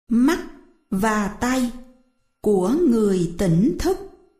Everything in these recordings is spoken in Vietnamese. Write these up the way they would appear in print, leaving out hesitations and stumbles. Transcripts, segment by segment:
mắt và tay của người tỉnh thức.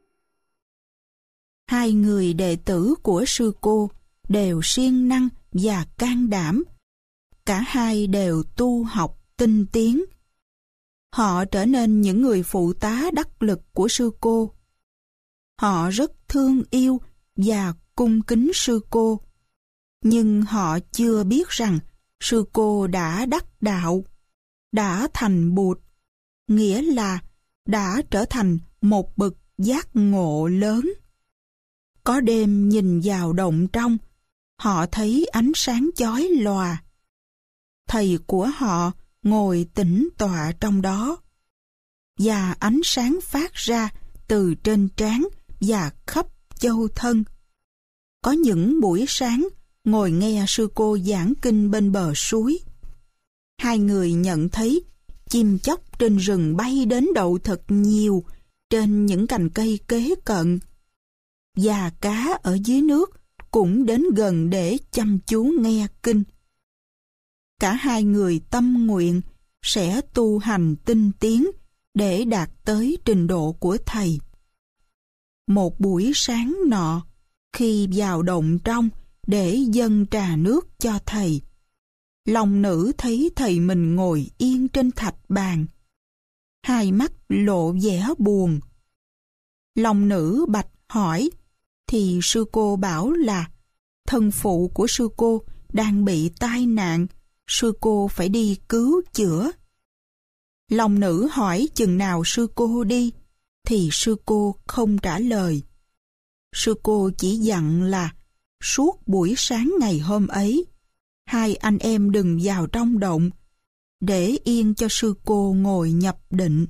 Hai người đệ tử của sư cô đều siêng năng và can đảm. Cả hai đều tu học tinh tiến. Họ trở nên những người phụ tá đắc lực của sư cô. Họ rất thương yêu và cung kính sư cô. Nhưng họ chưa biết rằng sư cô đã đắc đạo, đã thành Bụt, nghĩa là đã trở thành một bậc giác ngộ lớn. Có đêm nhìn vào động trong, họ thấy ánh sáng chói lòa. Thầy của họ ngồi tĩnh tọa trong đó, và ánh sáng phát ra từ trên trán và khắp châu thân. Có những buổi sáng ngồi nghe sư cô giảng kinh bên bờ suối. Hai người nhận thấy chim chóc trên rừng bay đến đậu thật nhiều trên những cành cây kế cận, và cá ở dưới nước cũng đến gần để chăm chú nghe kinh. Cả hai người tâm nguyện sẽ tu hành tinh tiến để đạt tới trình độ của thầy. Một buổi sáng nọ, khi vào động trong để dâng trà nước cho thầy, lòng nữ thấy thầy mình ngồi yên trên thạch bàn, hai mắt lộ vẻ buồn. Lòng nữ bạch hỏi, thì sư cô bảo là thân phụ của sư cô đang bị tai nạn, sư cô phải đi cứu chữa. Lòng nữ hỏi chừng nào sư cô đi, thì sư cô không trả lời. Sư cô chỉ dặn là suốt buổi sáng ngày hôm ấy, hai anh em đừng vào trong động, để yên cho sư cô ngồi nhập định.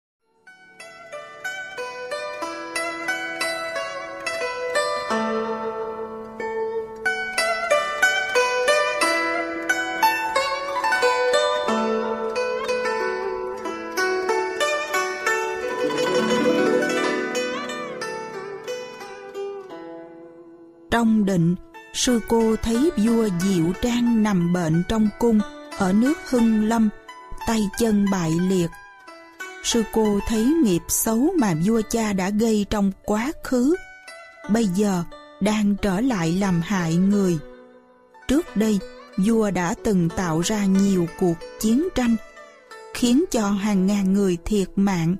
Trong định, sư cô thấy vua Diệu Trang nằm bệnh trong cung ở nước Hưng Lâm, tay chân bại liệt. Sư cô thấy nghiệp xấu mà vua cha đã gây trong quá khứ, bây giờ đang trở lại làm hại người. Trước đây, vua đã từng tạo ra nhiều cuộc chiến tranh, khiến cho hàng ngàn người thiệt mạng.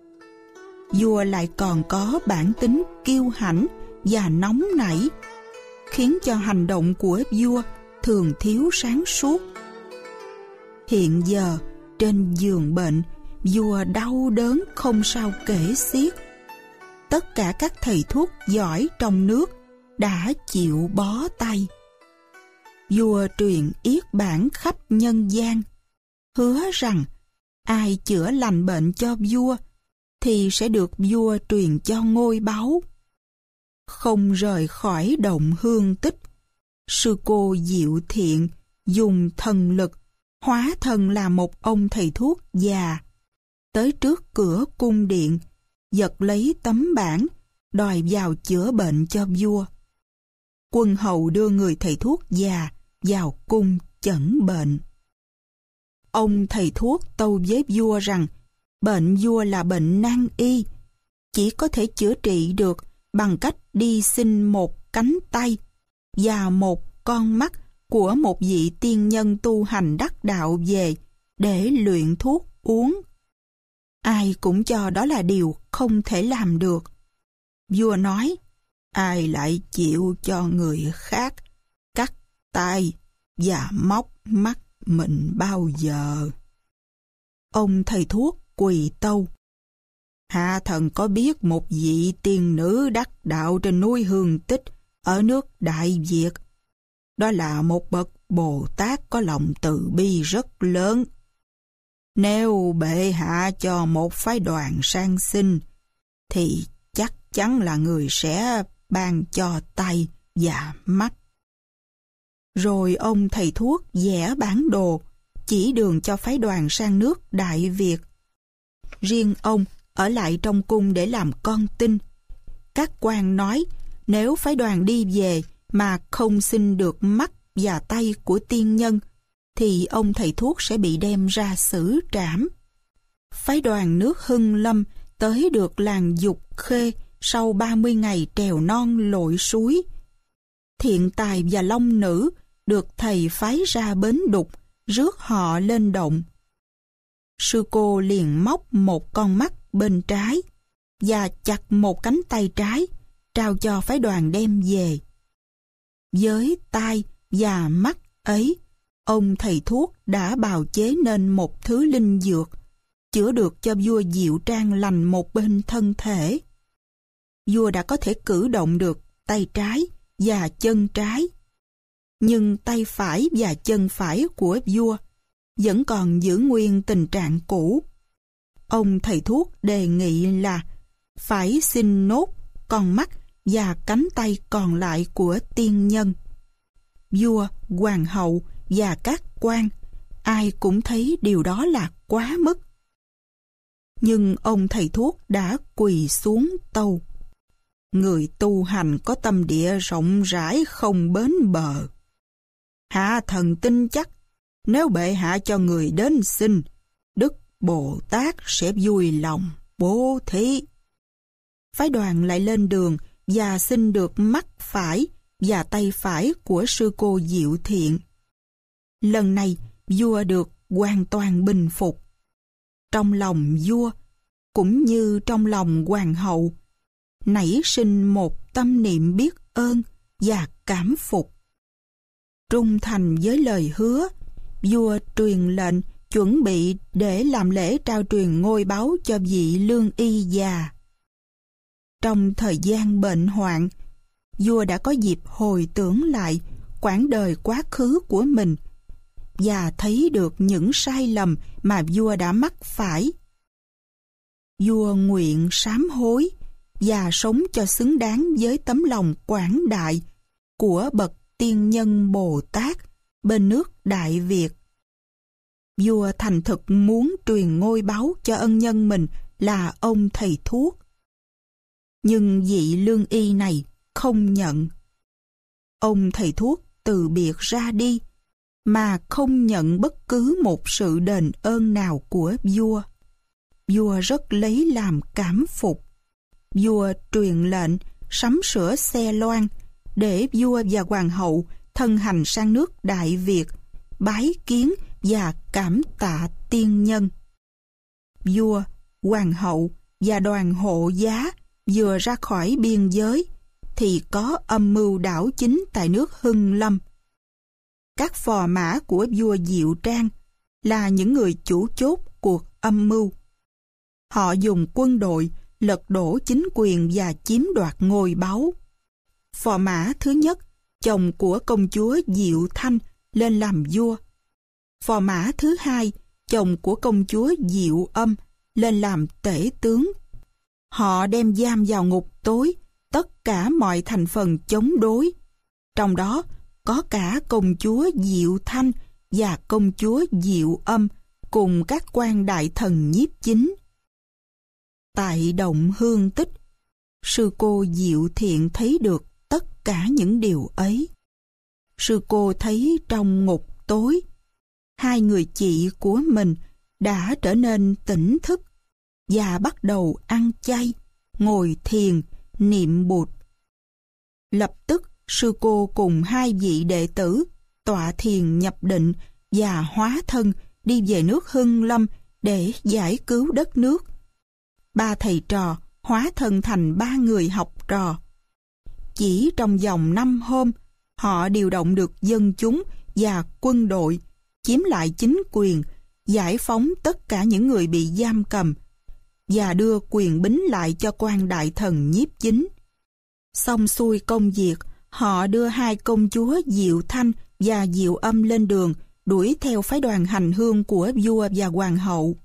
Vua lại còn có bản tính kiêu hãnh và nóng nảy, khiến cho hành động của vua thường thiếu sáng suốt. Hiện giờ, trên giường bệnh, vua đau đớn không sao kể xiết. Tất cả các thầy thuốc giỏi trong nước đã chịu bó tay. Vua truyền yết bản khắp nhân gian, hứa rằng ai chữa lành bệnh cho vua thì sẽ được vua truyền cho ngôi báu. Không rời khỏi động Hương Tích, sư cô Diệu Thiện dùng thần lực hóa thân là một ông thầy thuốc già, tới trước cửa cung điện, giật lấy tấm bảng, đòi vào chữa bệnh cho vua. Quân hầu đưa người thầy thuốc già vào cung chẩn bệnh. Ông thầy thuốc tâu với vua rằng bệnh vua là bệnh nan y, chỉ có thể chữa trị được bằng cách đi xin một cánh tay và một con mắt của một vị tiên nhân tu hành đắc đạo về để luyện thuốc uống. Ai cũng cho đó là điều không thể làm được. Vua nói, ai lại chịu cho người khác cắt tay và móc mắt mình bao giờ? Ông thầy thuốc quỳ tâu, hạ thần có biết một vị tiên nữ đắc đạo trên núi Hương Tích ở nước Đại Việt. Đó là một bậc Bồ Tát có lòng từ bi rất lớn. Nếu bệ hạ cho một phái đoàn sang xin, thì chắc chắn là người sẽ ban cho tay và mắt. Rồi ông thầy thuốc vẽ bản đồ, chỉ đường cho phái đoàn sang nước Đại Việt. Riêng ông ở lại trong cung để làm con tin. Các quan nói, nếu phái đoàn đi về mà không xin được mắt và tay của tiên nhân, thì ông thầy thuốc sẽ bị đem ra xử trảm. Phái đoàn nước Hưng Lâm tới được làng Dục Khê sau 30 ngày trèo non lội suối. Thiện Tài và Long Nữ được thầy phái ra bến đục, rước họ lên động. Sư cô liền móc một con mắt bên trái và chặt một cánh tay trái, trao cho phái đoàn đem về. Với tai và mắt ấy, ông thầy thuốc đã bào chế nên một thứ linh dược, chữa được cho vua Diệu Trang lành một bên thân thể. Vua đã có thể cử động được tay trái và chân trái, nhưng tay phải và chân phải của vua vẫn còn giữ nguyên tình trạng cũ. Ông thầy thuốc đề nghị là phải xin nốt con mắt và cánh tay còn lại của tiên nhân. Vua, hoàng hậu và các quan ai cũng thấy điều đó là quá mức. Nhưng ông thầy thuốc đã quỳ xuống tâu: người tu hành có tâm địa rộng rãi không bến bờ. Hạ thần tin chắc nếu bệ hạ cho người đến xin, Đức Bồ Tát sẽ vui lòng bố thí. Phái đoàn lại lên đường và xin được mắt phải và tay phải của sư cô Diệu Thiện. Lần này vua được hoàn toàn bình phục. Trong lòng vua cũng như trong lòng hoàng hậu nảy sinh một tâm niệm biết ơn và cảm phục. Trung thành với lời hứa, vua truyền lệnh chuẩn bị để làm lễ trao truyền ngôi báu cho vị lương y già. Trong thời gian bệnh hoạn, vua đã có dịp hồi tưởng lại quãng đời quá khứ của mình và thấy được những sai lầm mà vua đã mắc phải. Vua nguyện sám hối và sống cho xứng đáng với tấm lòng quảng đại của bậc tiên nhân Bồ Tát bên nước Đại Việt. Vua thành thực muốn truyền ngôi báu cho ân nhân mình là ông thầy thuốc. Nhưng vị lương y này không nhận. Ông thầy thuốc từ biệt ra đi mà không nhận bất cứ một sự đền ơn nào của vua. Vua rất lấy làm cảm phục. Vua truyền lệnh sắm sửa xe loan để vua và hoàng hậu thân hành sang nước Đại Việt, bái kiến và cảm tạ tiên nhân. Vua, hoàng hậu và đoàn hộ giá vừa ra khỏi biên giới thì có âm mưu đảo chính tại nước Hưng Lâm. Các phò mã của vua Diệu Trang là những người chủ chốt cuộc âm mưu. Họ dùng quân đội lật đổ chính quyền và chiếm đoạt ngôi báu. Phò mã thứ nhất, chồng của công chúa Diệu Thanh, lên làm vua. Phò mã thứ hai, chồng của công chúa Diệu Âm, lên làm tể tướng. Họ đem giam vào ngục tối tất cả mọi thành phần chống đối, trong đó có cả công chúa Diệu Thanh và công chúa Diệu Âm cùng các quan đại thần nhiếp chính. Tại động Hương Tích, sư cô Diệu Thiện thấy được tất cả những điều ấy. Sư cô thấy trong ngục tối, hai người chị của mình đã trở nên tỉnh thức và bắt đầu ăn chay, ngồi thiền, niệm Bụt. Lập tức sư cô cùng hai vị đệ tử tọa thiền nhập định và hóa thân đi về nước Hưng Lâm để giải cứu đất nước. Ba thầy trò hóa thân thành ba người học trò. Chỉ trong vòng 5 hôm, họ điều động được dân chúng và quân đội, chiếm lại chính quyền, giải phóng tất cả những người bị giam cầm và đưa quyền bính lại cho quan đại thần nhiếp chính. Xong xuôi công việc, họ đưa hai công chúa Diệu Thanh và Diệu Âm lên đường, đuổi theo phái đoàn hành hương của vua và hoàng hậu.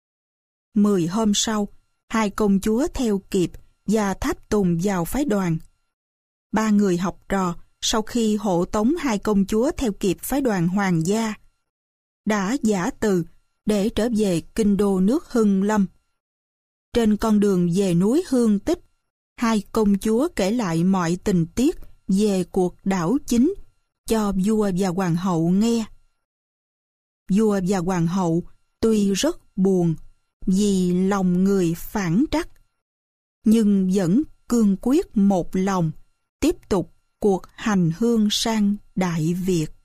10 hôm sau, hai công chúa theo kịp và tháp tùng vào phái đoàn. Ba người học trò, sau khi hộ tống hai công chúa theo kịp phái đoàn hoàng gia, đã giả từ để trở về kinh đô nước Hưng Lâm. Trên con đường về núi Hương Tích, hai công chúa kể lại mọi tình tiết về cuộc đảo chính cho vua và hoàng hậu nghe. Vua và hoàng hậu tuy rất buồn, vì lòng người phản trắc, nhưng vẫn cương quyết một lòng tiếp tục cuộc hành hương sang Đại Việt.